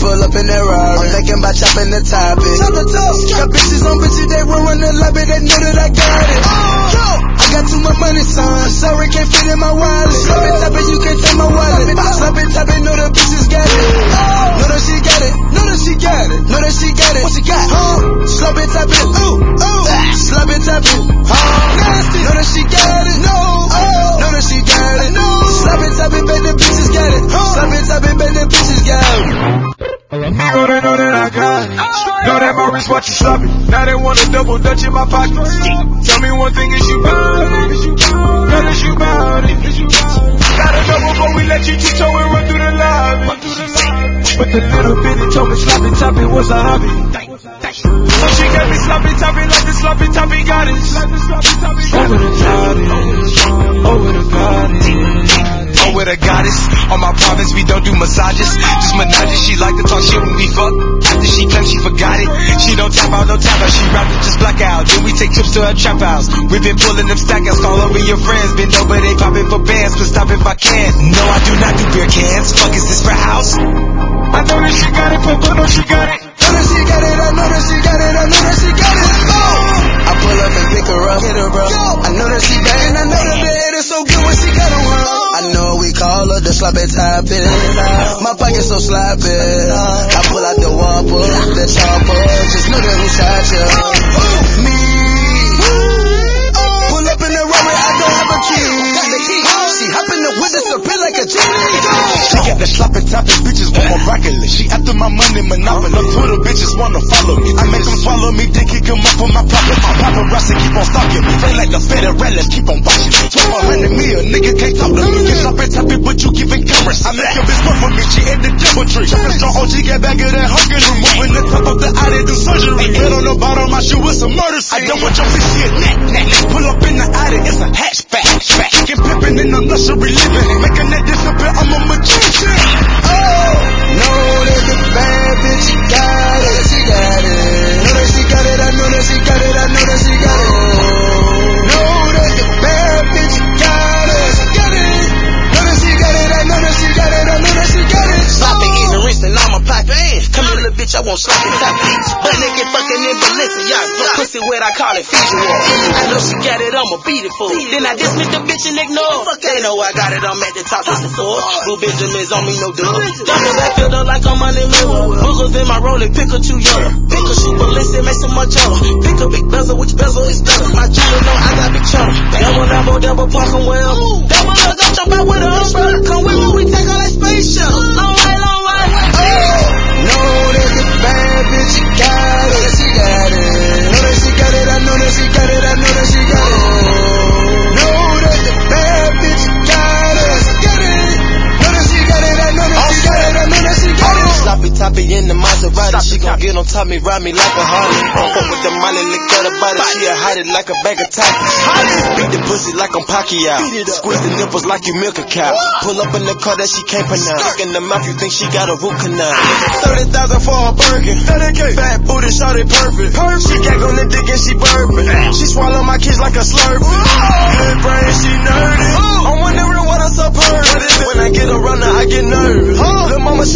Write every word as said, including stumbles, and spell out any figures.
pull up in that Rari. I'm thinking about chopping the topic. Got bitches on bitches, they run run the lobby, they know that I got it. I got too much money, son. Sorry, can't fit in my wallet. Slap it, tap it, you can't take my wallet. Slap it, tap it, know the bitches got it. Know that she got it. Know that she got it. Know that she got it. What she got? Huh? Slap it, tap it. Ooh, ooh. Slap it, tap it. Huh? Nasty. Know that she got it. No. Oh. Know that she got it. No. Slap it, tap it, bet the bitches got it. Huh? Slap it, tap it, bet the bitches got it. Know they know that I got it. Know that my wrist watch you sloppy. Now they want a double dutch in my pocket. Tell me one thing, is you bout it? Girl, is you bout it? Got a double, but we let you tiptoe and run through the lobby. But the little bitty told me sloppy toppy was a hobby. So she gave me sloppy toppy like the sloppy toppy goddess. Over the goddess, over the goddess, over the goddess. On my province we don't do massages, just menages. She like to talk shit when we fuck. After she claims she forgot it, she don't tap out, no tap out. She rather just black out. Then we take trips to her trap house. We been pulling them stack outs, call over your friends. Been over, they popping for bands, but stop if I can. No, I do not do beer cans. Fuck is this for house? I know that she got it, but I know she got it. Know that she got it, I know that she got it, I know that she got it. Oh, I pull up and pick her up, hit her, bro. I know that she bad, and I know that the head is so good when she got on her. I know we call her the sloppy toppy. My pocket so sloppy. I pull out the whopper, the chopper. Just know that we shot ya. Me. Pull up in the runway, I don't have a key. She hop in the window, spin like a genie. She got the sloppy toppy, bitches want more broccoli. She after my money, monopoly. No Twitter bitches wanna follow me. I make them swallow me, then kick them up on my property. Paparazzi keep on stalking me. Feel like the federalists keep on watching me. twelve hundred mil, nigga can't talk to me. You sloppy toppy, but you giving cameras. I make a bitch work for me, she in the double tree. Chopping strong O G, get back of that hunger. Removing the top of the eye, they do surgery. Head on the bottom, my shoe with some murder scene. I don't want your bitch, she a net, net. Pull up in the Audi, it's a hatchback. Kicking pimpin' in the luxury living. Making that disappear, I'm a magician. Oh, know that the bad bitch, she got it, she got it. Know that she got it, I know that she got it, I know that she got it. Know that the bad bitch, she got it, she got it. Know that she got it, I know that she got it, I know that she got it. Sloppy eating rinse and I'm a poppy. Come here, little bitch, I want sloppy toppy. But naked fucking in Balenciaga. Pussy wet, I call it Fiji water. I know she got it, I'ma beat it for. Then I dismiss the bitch and ignore. They know I got it, I'm at the top of the floor. Blue Benjamins on me, no dub. Double that filled up like I'm on the middle. Boogers in my rolling, Pikachu yellow. Pikachu Balenci, make so much yellow. Pick a big bezel, which bezel is better? My jewelry know I got big cheddar. Double Lambo, double parking well. Double up, don't jump out with a umbrella. Come with me, we take on that space shuttle. Long way, long way. Oh, know that the bad bitch, she got it, she got it. Know that she got it, I know that she got it, I know that she got it. Know that the bad bitch, she got it, she got it. Know that she got it, I know that she got it, I know that she got it. Sloppy toppy in the Maserati. She gon' get on top me, ride me like a Harley. Fuck with the money, lick at her body. She a hide it like a bag of tacos. Beat the pussy like I'm Pacquiao. Squeeze the nipples like you milk a cow. Pull up in the car that she can't pronounce. Look in the mouth, you think she got a root canal. Thirty thousand for a Birkin. Fat booty, shot it perfect. She gag on the dick and she burping. She swallow my kids like a slurpee. Good brain, she nerdy. I'm wondering what I'm so perfect. When I get around her, I get nervous. Lil' mama, she